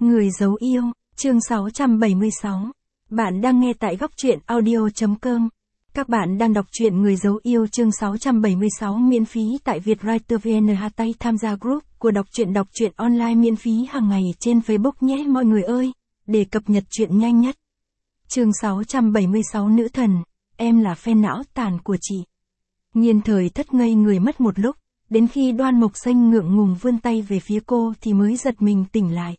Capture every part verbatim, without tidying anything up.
Người giấu yêu, chương sáu trăm bảy mươi sáu. Bạn đang nghe tại góc truyện audio chấm com. Các bạn đang đọc truyện Người giấu yêu chương sáu trăm bảy mươi sáu miễn phí tại Vietwriter vê en. Tay tham gia group của đọc truyện đọc truyện online miễn phí hàng ngày trên Facebook nhé mọi người ơi, để cập nhật truyện nhanh nhất. Chương sáu trăm bảy mươi sáu Nữ thần, em là fan não tàn của chị. Nhiên Thời thất ngây người mất một lúc, đến khi Đoan Mộc Xanh ngượng ngùng vươn tay về phía cô thì mới giật mình tỉnh lại.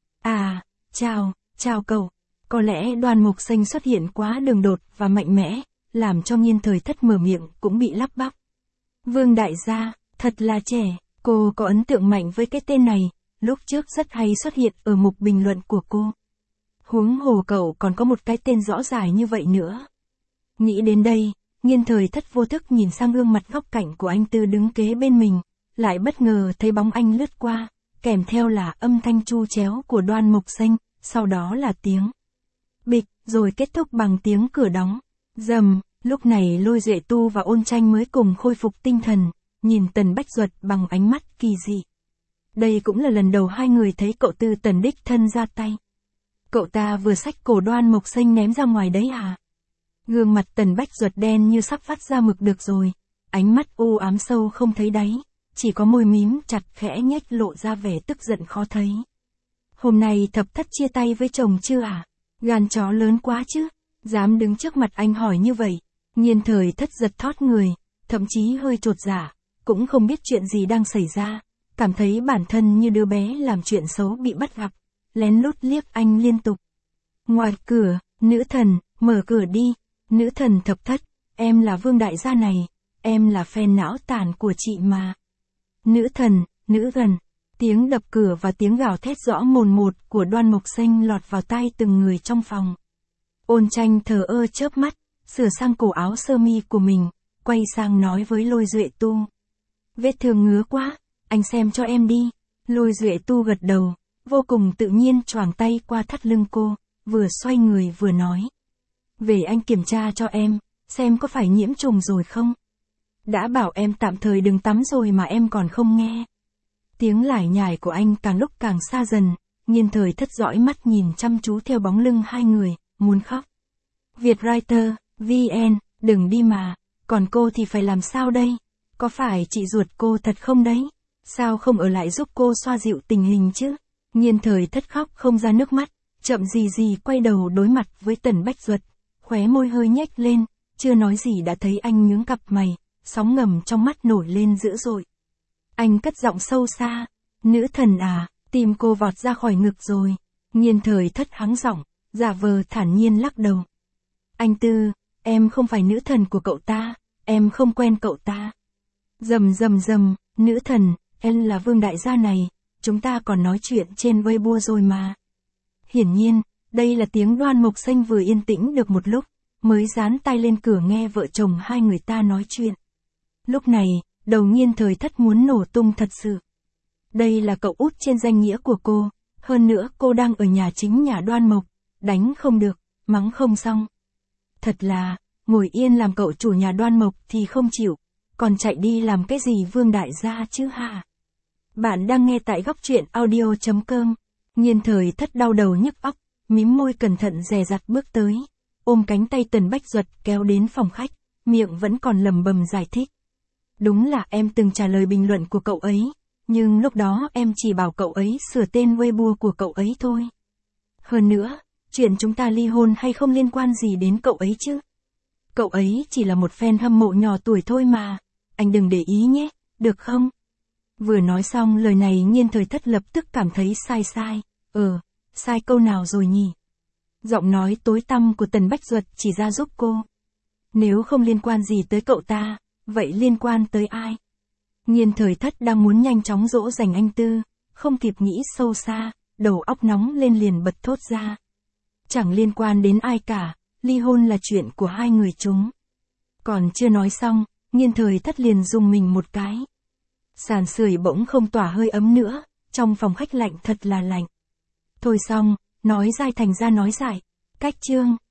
À, chào, chào cậu. Có lẽ Đoan Mộc Xanh xuất hiện quá đường đột và mạnh mẽ, làm cho Nhiên Thời thất mở miệng cũng bị lắp bắp. Vương đại gia, thật là trẻ, cô có ấn tượng mạnh với cái tên này, lúc trước rất hay xuất hiện ở mục bình luận của cô. Huống hồ cậu còn có một cái tên rõ dài như vậy nữa. Nghĩ đến đây, Nhiên Thời thất vô thức nhìn sang gương mặt góc cạnh của anh Tư đứng kế bên mình, lại bất ngờ thấy bóng anh lướt qua, kèm theo là âm thanh chu chéo của Đoan Mộc Xanh, sau đó là tiếng bịch, rồi kết thúc bằng tiếng cửa đóng. Rầm, lúc này Lôi Duệ Tu và Ôn Tranh mới cùng khôi phục tinh thần, nhìn Tần Bách Duật bằng ánh mắt kỳ dị. Đây cũng là lần đầu hai người thấy cậu Tư Tần đích thân ra tay. Cậu ta vừa xách cổ Đoan Mộc Xanh ném ra ngoài đấy à? Gương mặt Tần Bách Duật đen như sắp phát ra mực được rồi, ánh mắt u ám sâu không thấy đáy, chỉ có môi mím chặt khẽ nhếch lộ ra vẻ tức giận khó thấy. Hôm nay thập thất chia tay với chồng chưa à? Gan chó lớn quá chứ, dám đứng trước mặt anh hỏi như vậy. Nhiên Thời thất giật thót người, thậm chí hơi chột dạ, cũng không biết chuyện gì đang xảy ra, cảm thấy bản thân như đứa bé làm chuyện xấu bị bắt gặp, lén lút liếc anh liên tục. Ngoài cửa, nữ thần, mở cửa đi, nữ thần thập thất, em là Vương đại gia này, em là fan não tàn của chị mà. Nữ thần, nữ thần, tiếng đập cửa và tiếng gào thét rõ mồn một của Đoan Mộc Xanh lọt vào tai từng người trong phòng. Ôn Tranh thờ ơ chớp mắt, sửa sang cổ áo sơ mi của mình, quay sang nói với Lôi Duệ Tu. Vết thương ngứa quá, anh xem cho em đi. Lôi Duệ Tu gật đầu, vô cùng tự nhiên choàng tay qua thắt lưng cô, vừa xoay người vừa nói. Về anh kiểm tra cho em, xem có phải nhiễm trùng rồi không? Đã bảo em tạm thời đừng tắm rồi mà em còn không nghe. Tiếng lải nhải của anh càng lúc càng xa dần, Nhiên Thời thất dõi mắt nhìn chăm chú theo bóng lưng hai người, muốn khóc. Vietwriter, vê en, đừng đi mà, còn cô thì phải làm sao đây? Có phải chị ruột cô thật không đấy? Sao không ở lại giúp cô xoa dịu tình hình chứ? Nhiên Thời thất khóc không ra nước mắt, chậm gì gì quay đầu đối mặt với Tần Bách Duật, khóe môi hơi nhếch lên, chưa nói gì đã thấy anh nhướng cặp mày, sóng ngầm trong mắt nổi lên dữ dội. Anh cất giọng sâu xa, nữ thần à, tim cô vọt ra khỏi ngực rồi. Nhiên Thời thất hắng giọng, giả vờ thản nhiên lắc đầu. Anh Tư, em không phải nữ thần của cậu ta, em không quen cậu ta. Rầm rầm rầm, nữ thần, em là Vương đại gia này, chúng ta còn nói chuyện trên Weibo rồi mà. Hiển nhiên, đây là tiếng Đoan Mộc Xanh vừa yên tĩnh được một lúc, mới dán tay lên cửa nghe vợ chồng hai người ta nói chuyện. Lúc này, đầu Nhiên Thời thất muốn nổ tung thật sự. Đây là cậu út trên danh nghĩa của cô, hơn nữa cô đang ở nhà chính nhà Đoan Mộc, đánh không được, mắng không xong. Thật là, ngồi yên làm cậu chủ nhà Đoan Mộc thì không chịu, còn chạy đi làm cái gì Vương đại gia chứ hả? Bạn đang nghe tại góc truyện audio chấm com. Nhiên Thời thất đau đầu nhức óc, mím môi cẩn thận dè dặt bước tới, ôm cánh tay Tần Bách Duật kéo đến phòng khách, miệng vẫn còn lẩm bẩm giải thích. Đúng là em từng trả lời bình luận của cậu ấy, nhưng lúc đó em chỉ bảo cậu ấy sửa tên Weibo của cậu ấy thôi. Hơn nữa, chuyện chúng ta ly hôn hay không liên quan gì đến cậu ấy chứ. Cậu ấy chỉ là một fan hâm mộ nhỏ tuổi thôi mà, anh đừng để ý nhé, được không? Vừa nói xong lời này Nhiên Thời thất lập tức cảm thấy sai sai, ờ, sai câu nào rồi nhỉ? Giọng nói tối tăm của Tần Bách Duật chỉ ra giúp cô. Nếu không liên quan gì tới cậu ta, vậy liên quan tới ai? Nhiên Thời thất đang muốn nhanh chóng dỗ dành anh Tư, không kịp nghĩ sâu xa, đầu óc nóng lên liền bật thốt ra. Chẳng liên quan đến ai cả, ly hôn là chuyện của hai người chúng. Còn chưa nói xong, Nhiên Thời thất liền rùng mình một cái. Sàn sưởi bỗng không tỏa hơi ấm nữa, trong phòng khách lạnh thật là lạnh. Thôi xong, nói dai thành ra nói dài. Cách chương,